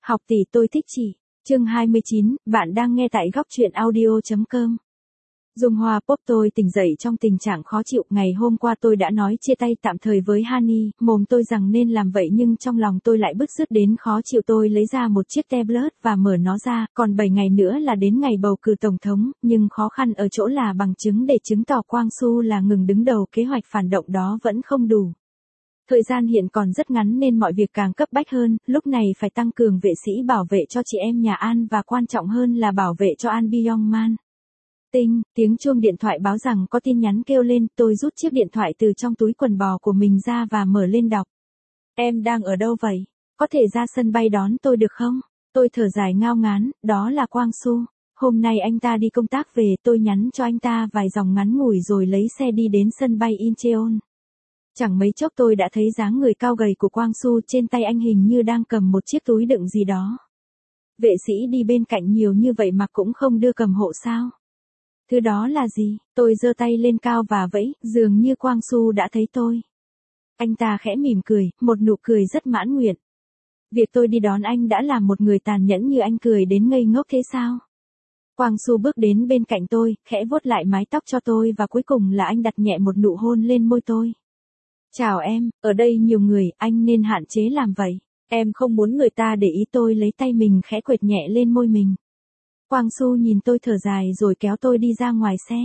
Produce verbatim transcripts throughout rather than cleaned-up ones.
Học tỷ tôi thích chị. Chương hai mươi chín, bạn đang nghe tại góc truyện audio chấm com. Dung Hoa Pop tôi tỉnh dậy trong tình trạng khó chịu. Ngày hôm qua tôi đã nói chia tay tạm thời với Hani, mồm tôi rằng nên làm vậy nhưng trong lòng tôi lại bứt rứt đến khó chịu. Tôi lấy ra một chiếc tablet và mở nó ra, còn bảy ngày nữa là đến ngày bầu cử tổng thống, nhưng khó khăn ở chỗ là bằng chứng để chứng tỏ Quang Su là ngừng đứng đầu kế hoạch phản động đó vẫn không đủ. Thời gian hiện còn rất ngắn nên mọi việc càng cấp bách hơn, lúc này phải tăng cường vệ sĩ bảo vệ cho chị em nhà An và quan trọng hơn là bảo vệ cho An Byung-man. Tinh, tiếng chuông điện thoại báo rằng có tin nhắn kêu lên, tôi rút chiếc điện thoại từ trong túi quần bò của mình ra và mở lên đọc. Em đang ở đâu vậy? Có thể ra sân bay đón tôi được không? Tôi thở dài ngao ngán, đó là Quang Su. Hôm nay anh ta đi công tác về, tôi nhắn cho anh ta vài dòng ngắn ngủi rồi lấy xe đi đến sân bay Incheon. Chẳng mấy chốc tôi đã thấy dáng người cao gầy của Quang Su, trên tay anh hình như đang cầm một chiếc túi đựng gì đó. Vệ sĩ đi bên cạnh nhiều như vậy mà cũng không đưa cầm hộ sao? Thứ đó là gì? Tôi giơ tay lên cao và vẫy, dường như Quang Su đã thấy tôi. Anh ta khẽ mỉm cười, một nụ cười rất mãn nguyện. Việc tôi đi đón anh đã làm một người tàn nhẫn như anh cười đến ngây ngốc thế sao? Quang Su bước đến bên cạnh tôi, khẽ vuốt lại mái tóc cho tôi và cuối cùng là anh đặt nhẹ một nụ hôn lên môi tôi. Chào em, ở đây nhiều người, anh nên hạn chế làm vậy. Em không muốn người ta để ý. Tôi lấy tay mình khẽ quệt nhẹ lên môi mình. Quang Su nhìn tôi thở dài rồi kéo tôi đi ra ngoài xe.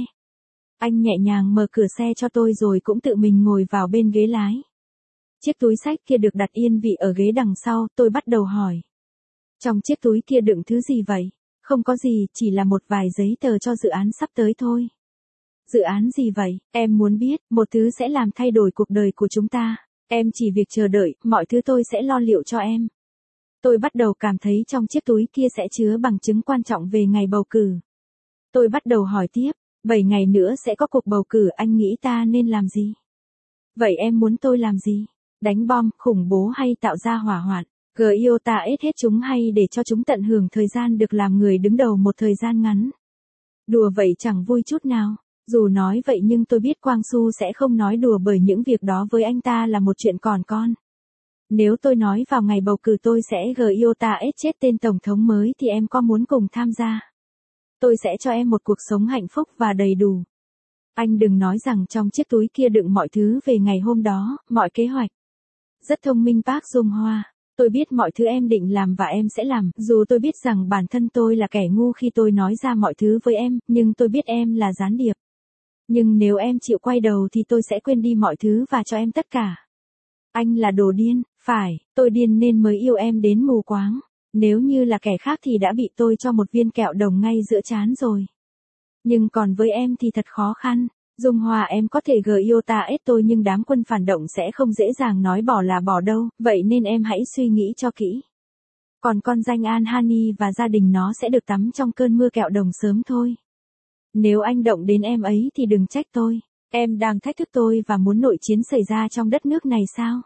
Anh nhẹ nhàng mở cửa xe cho tôi rồi cũng tự mình ngồi vào bên ghế lái. Chiếc túi xách kia được đặt yên vị ở ghế đằng sau, tôi bắt đầu hỏi. Trong chiếc túi kia đựng thứ gì vậy? Không có gì, chỉ là một vài giấy tờ cho dự án sắp tới thôi. Dự án gì vậy? Em muốn biết, một thứ sẽ làm thay đổi cuộc đời của chúng ta. Em chỉ việc chờ đợi, mọi thứ tôi sẽ lo liệu cho em. Tôi bắt đầu cảm thấy trong chiếc túi kia sẽ chứa bằng chứng quan trọng về ngày bầu cử. Tôi bắt đầu hỏi tiếp, bảy ngày nữa sẽ có cuộc bầu cử, anh nghĩ ta nên làm gì? Vậy em muốn tôi làm gì? Đánh bom, khủng bố hay tạo ra hỏa hoạn? Giota hết chúng hay để cho chúng tận hưởng thời gian được làm người đứng đầu một thời gian ngắn? Đùa vậy chẳng vui chút nào. Dù nói vậy nhưng tôi biết Quang Su sẽ không nói đùa bởi những việc đó với anh ta là một chuyện còn con. Nếu tôi nói vào ngày bầu cử tôi sẽ Giota chết tên tổng thống mới thì em có muốn cùng tham gia? Tôi sẽ cho em một cuộc sống hạnh phúc và đầy đủ. Anh đừng nói rằng trong chiếc túi kia đựng mọi thứ về ngày hôm đó, mọi kế hoạch. Rất thông minh Park Dung Hoa. Tôi biết mọi thứ em định làm và em sẽ làm, dù tôi biết rằng bản thân tôi là kẻ ngu khi tôi nói ra mọi thứ với em, nhưng tôi biết em là gián điệp. Nhưng nếu em chịu quay đầu thì tôi sẽ quên đi mọi thứ và cho em tất cả. Anh là đồ điên, phải, tôi điên nên mới yêu em đến mù quáng. Nếu như là kẻ khác thì đã bị tôi cho một viên kẹo đồng ngay giữa trán rồi. Nhưng còn với em thì thật khó khăn. Dung Hoa em có thể Giota tôi nhưng đám quân phản động sẽ không dễ dàng nói bỏ là bỏ đâu, vậy nên em hãy suy nghĩ cho kỹ. Còn con danh An Hani và gia đình nó sẽ được tắm trong cơn mưa kẹo đồng sớm thôi. Nếu anh động đến em ấy thì đừng trách tôi. Em đang thách thức tôi và muốn nội chiến xảy ra trong đất nước này sao?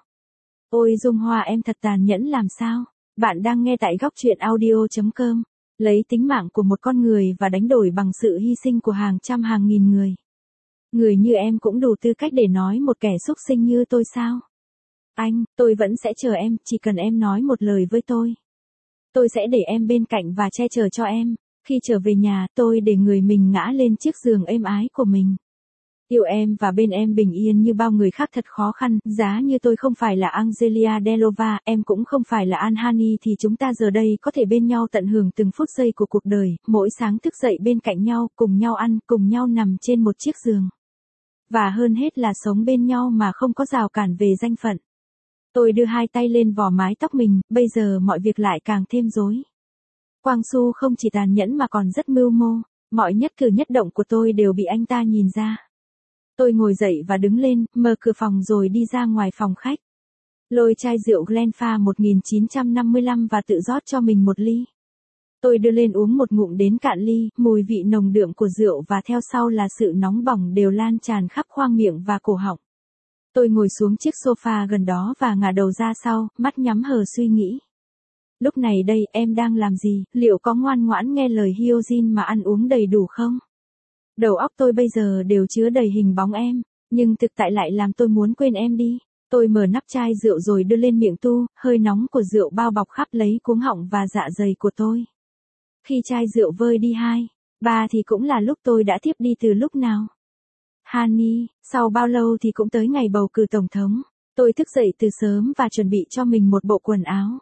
Ôi Dung Hoa em thật tàn nhẫn làm sao? Bạn đang nghe tại góc truyện audio chấm com. Lấy tính mạng của một con người và đánh đổi bằng sự hy sinh của hàng trăm hàng nghìn người. Người như em cũng đủ tư cách để nói một kẻ xúc sinh như tôi sao? Anh, tôi vẫn sẽ chờ em, chỉ cần em nói một lời với tôi. Tôi sẽ để em bên cạnh và che chở cho em. Khi trở về nhà, tôi để người mình ngã lên chiếc giường êm ái của mình. Yêu em và bên em bình yên như bao người khác thật khó khăn, giá như tôi không phải là Angelia Delova, em cũng không phải là An Hani thì chúng ta giờ đây có thể bên nhau tận hưởng từng phút giây của cuộc đời, mỗi sáng thức dậy bên cạnh nhau, cùng nhau ăn, cùng nhau nằm trên một chiếc giường. Và hơn hết là sống bên nhau mà không có rào cản về danh phận. Tôi đưa hai tay lên vò mái tóc mình, bây giờ mọi việc lại càng thêm rối. Quang Su không chỉ tàn nhẫn mà còn rất mưu mô, mọi nhất cử nhất động của tôi đều bị anh ta nhìn ra. Tôi ngồi dậy và đứng lên, mở cửa phòng rồi đi ra ngoài phòng khách. Lôi chai rượu Glenfarne một nghìn chín trăm năm mươi lăm và tự rót cho mình một ly. Tôi đưa lên uống một ngụm đến cạn ly, mùi vị nồng đượm của rượu và theo sau là sự nóng bỏng đều lan tràn khắp khoang miệng và cổ họng. Tôi ngồi xuống chiếc sofa gần đó và ngả đầu ra sau, mắt nhắm hờ suy nghĩ. Lúc này đây em đang làm gì, liệu có ngoan ngoãn nghe lời Hyojin mà ăn uống đầy đủ không? Đầu óc tôi bây giờ đều chứa đầy hình bóng em, nhưng thực tại lại làm tôi muốn quên em đi. Tôi mở nắp chai rượu rồi đưa lên miệng tu, hơi nóng của rượu bao bọc khắp lấy cuống họng và dạ dày của tôi. Khi chai rượu vơi đi hai, ba thì cũng là lúc tôi đã thiếp đi từ lúc nào. Honey, sau bao lâu thì cũng tới ngày bầu cử tổng thống. Tôi thức dậy từ sớm và chuẩn bị cho mình một bộ quần áo.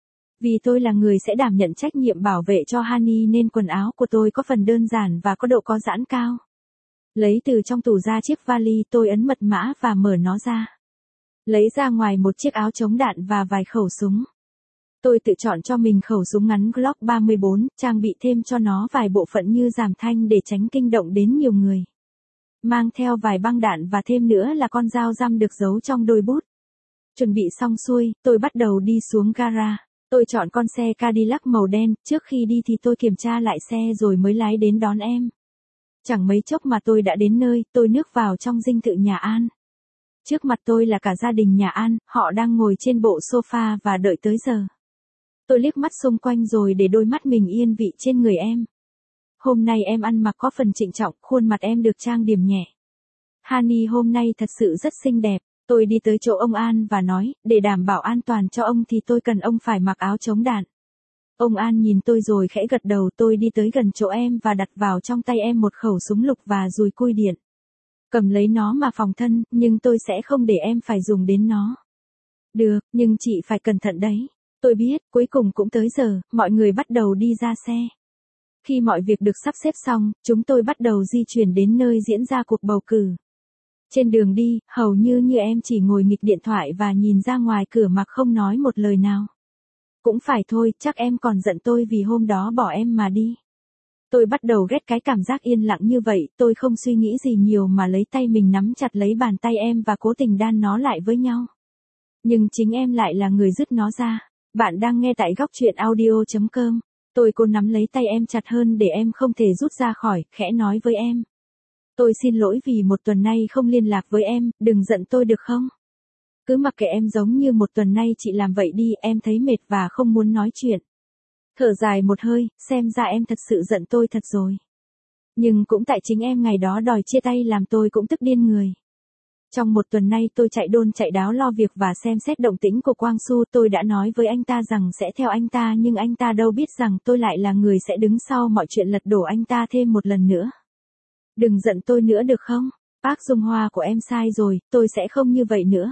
Vì tôi là người sẽ đảm nhận trách nhiệm bảo vệ cho Honey nên quần áo của tôi có phần đơn giản và có độ có giãn cao. Lấy từ trong tủ ra chiếc vali, tôi ấn mật mã và mở nó ra. Lấy ra ngoài một chiếc áo chống đạn và vài khẩu súng. Tôi tự chọn cho mình khẩu súng ngắn Glock ba mươi bốn, trang bị thêm cho nó vài bộ phận như giảm thanh để tránh kinh động đến nhiều người. Mang theo vài băng đạn và thêm nữa là con dao răm được giấu trong đôi bút. Chuẩn bị xong xuôi, tôi bắt đầu đi xuống gara. Tôi chọn con xe Cadillac màu đen, trước khi đi thì tôi kiểm tra lại xe rồi mới lái đến đón em. Chẳng mấy chốc mà tôi đã đến nơi, tôi nước vào trong dinh thự nhà An. Trước mặt tôi là cả gia đình nhà An, họ đang ngồi trên bộ sofa và đợi tới giờ. Tôi liếc mắt xung quanh rồi để đôi mắt mình yên vị trên người em. Hôm nay em ăn mặc có phần trịnh trọng, khuôn mặt em được trang điểm nhẹ. Honey hôm nay thật sự rất xinh đẹp. Tôi đi tới chỗ ông An và nói, để đảm bảo an toàn cho ông thì tôi cần ông phải mặc áo chống đạn. Ông An nhìn tôi rồi khẽ gật đầu. Tôi đi tới gần chỗ em và đặt vào trong tay em một khẩu súng lục và dùi cui điện. Cầm lấy nó mà phòng thân, nhưng tôi sẽ không để em phải dùng đến nó. Được, nhưng chị phải cẩn thận đấy. Tôi biết, cuối cùng cũng tới giờ, mọi người bắt đầu đi ra xe. Khi mọi việc được sắp xếp xong, chúng tôi bắt đầu di chuyển đến nơi diễn ra cuộc bầu cử. Trên đường đi, hầu như như em chỉ ngồi nghịch điện thoại và nhìn ra ngoài cửa mà không nói một lời nào. Cũng phải thôi, chắc em còn giận tôi vì hôm đó bỏ em mà đi. Tôi bắt đầu ghét cái cảm giác yên lặng như vậy, tôi không suy nghĩ gì nhiều mà lấy tay mình nắm chặt lấy bàn tay em và cố tình đan nó lại với nhau. Nhưng chính em lại là người dứt nó ra. Bạn đang nghe tại góc truyện audio chấm com. Tôi cố nắm lấy tay em chặt hơn để em không thể rút ra khỏi, khẽ nói với em. Tôi xin lỗi vì một tuần nay không liên lạc với em, đừng giận tôi được không? Cứ mặc kệ em, giống như một tuần nay chị làm vậy đi, em thấy mệt và không muốn nói chuyện. Thở dài một hơi, xem ra em thật sự giận tôi thật rồi. Nhưng cũng tại chính em ngày đó đòi chia tay làm tôi cũng tức điên người. Trong một tuần nay tôi chạy đôn chạy đáo lo việc và xem xét động tĩnh của Quang Su. Tôi đã nói với anh ta rằng sẽ theo anh ta, nhưng anh ta đâu biết rằng tôi lại là người sẽ đứng sau mọi chuyện lật đổ anh ta thêm một lần nữa. Đừng giận tôi nữa được không? Park Dung Hoa của em sai rồi, tôi sẽ không như vậy nữa.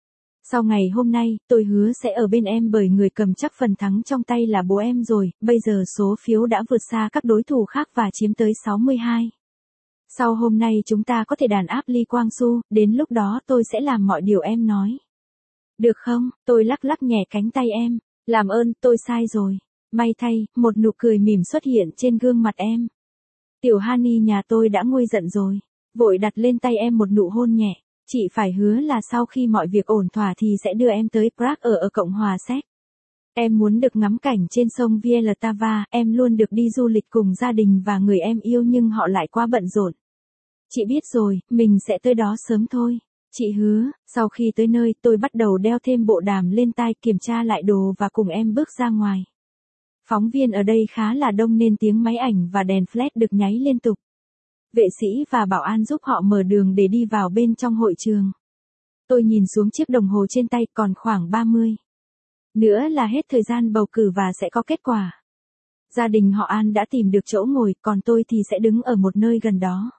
Sau ngày hôm nay, tôi hứa sẽ ở bên em bởi người cầm chắc phần thắng trong tay là bố em rồi, bây giờ số phiếu đã vượt xa các đối thủ khác và chiếm tới sáu mươi hai. Sau hôm nay chúng ta có thể đàn áp Lee Kwang Soo, đến lúc đó tôi sẽ làm mọi điều em nói. Được không? Tôi lắc lắc nhẹ cánh tay em. Làm ơn, tôi sai rồi. May thay, một nụ cười mỉm xuất hiện trên gương mặt em. Tiểu Honey nhà tôi đã nguôi giận rồi. Vội đặt lên tay em một nụ hôn nhẹ. Chị phải hứa là sau khi mọi việc ổn thỏa thì sẽ đưa em tới Prague ở ở Cộng hòa Séc. Em muốn được ngắm cảnh trên sông Vltava, em luôn được đi du lịch cùng gia đình và người em yêu nhưng họ lại quá bận rộn. Chị biết rồi, mình sẽ tới đó sớm thôi. Chị hứa. Sau khi tới nơi, tôi bắt đầu đeo thêm bộ đàm lên tai, kiểm tra lại đồ và cùng em bước ra ngoài. Phóng viên ở đây khá là đông nên tiếng máy ảnh và đèn flash được nháy liên tục. Vệ sĩ và bảo an giúp họ mở đường để đi vào bên trong hội trường. Tôi nhìn xuống chiếc đồng hồ trên tay, còn khoảng ba mươi. Nữa là hết thời gian bầu cử và sẽ có kết quả. Gia đình họ An đã tìm được chỗ ngồi, còn tôi thì sẽ đứng ở một nơi gần đó.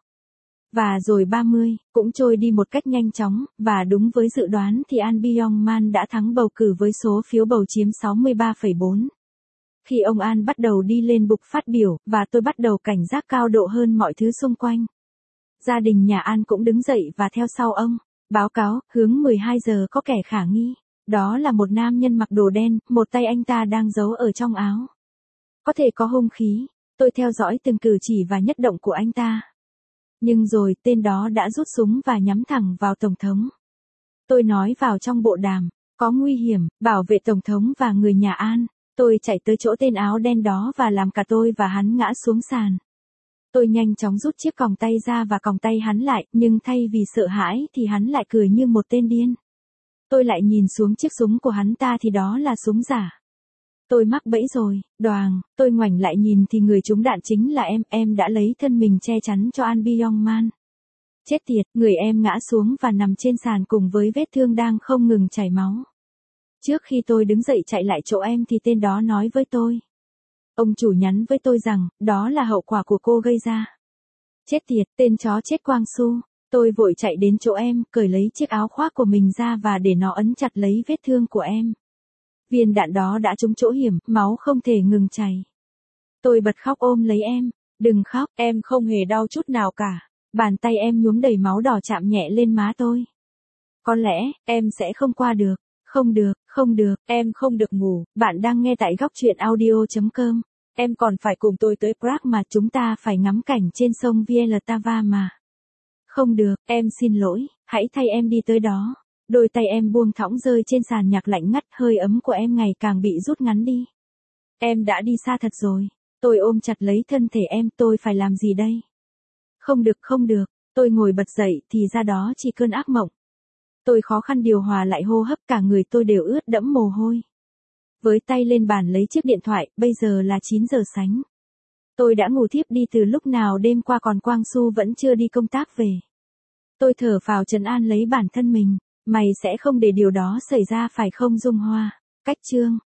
Và rồi ba mươi, cũng trôi đi một cách nhanh chóng, và đúng với dự đoán thì An Byung-man đã thắng bầu cử với số phiếu bầu chiếm sáu mươi ba phẩy bốn. Khi ông An bắt đầu đi lên bục phát biểu, và tôi bắt đầu cảnh giác cao độ hơn mọi thứ xung quanh. Gia đình nhà An cũng đứng dậy và theo sau ông. Báo cáo, hướng mười hai giờ có kẻ khả nghi. Đó là một nam nhân mặc đồ đen, một tay anh ta đang giấu ở trong áo. Có thể có hung khí. Tôi theo dõi từng cử chỉ và nhất động của anh ta. Nhưng rồi, tên đó đã rút súng và nhắm thẳng vào Tổng thống. Tôi nói vào trong bộ đàm, có nguy hiểm, bảo vệ Tổng thống và người nhà An. Tôi chạy tới chỗ tên áo đen đó và làm cả tôi và hắn ngã xuống sàn. Tôi nhanh chóng rút chiếc còng tay ra và còng tay hắn lại, nhưng thay vì sợ hãi thì hắn lại cười như một tên điên. Tôi lại nhìn xuống chiếc súng của hắn ta thì đó là súng giả. Tôi mắc bẫy rồi, đoàng, tôi ngoảnh lại nhìn thì người trúng đạn chính là em, em đã lấy thân mình che chắn cho An Byung-man. Chết tiệt, người em ngã xuống và nằm trên sàn cùng với vết thương đang không ngừng chảy máu. Trước khi tôi đứng dậy chạy lại chỗ em thì tên đó nói với tôi. Ông chủ nhắn với tôi rằng, đó là hậu quả của cô gây ra. Chết tiệt, tên chó chết Quang Su. Tôi vội chạy đến chỗ em, cởi lấy chiếc áo khoác của mình ra và để nó ấn chặt lấy vết thương của em. Viên đạn đó đã trúng chỗ hiểm, máu không thể ngừng chảy. Tôi bật khóc ôm lấy em. Đừng khóc, em không hề đau chút nào cả. Bàn tay em nhuốm đầy máu đỏ chạm nhẹ lên má tôi. Có lẽ, em sẽ không qua được. Không được, không được, em không được ngủ. Bạn đang nghe tại góc truyện audio chấm com. Em còn phải cùng tôi tới Prague mà, chúng ta phải ngắm cảnh trên sông Vltava mà. Không được, em xin lỗi, hãy thay em đi tới đó. Đôi tay em buông thõng rơi trên sàn nhạc lạnh ngắt, hơi ấm của em ngày càng bị rút ngắn đi. Em đã đi xa thật rồi. Tôi ôm chặt lấy thân thể em, tôi phải làm gì đây? Không được, không được, tôi ngồi bật dậy thì ra đó chỉ cơn ác mộng. Tôi khó khăn điều hòa lại hô hấp, cả người tôi đều ướt đẫm mồ hôi. Với tay lên bàn lấy chiếc điện thoại, bây giờ là chín giờ sáng. Tôi đã ngủ thiếp đi từ lúc nào đêm qua, còn Quang Su vẫn chưa đi công tác về. Tôi thở phào trấn an lấy bản thân mình, mày sẽ không để điều đó xảy ra phải không Dung Hoa? Cách chương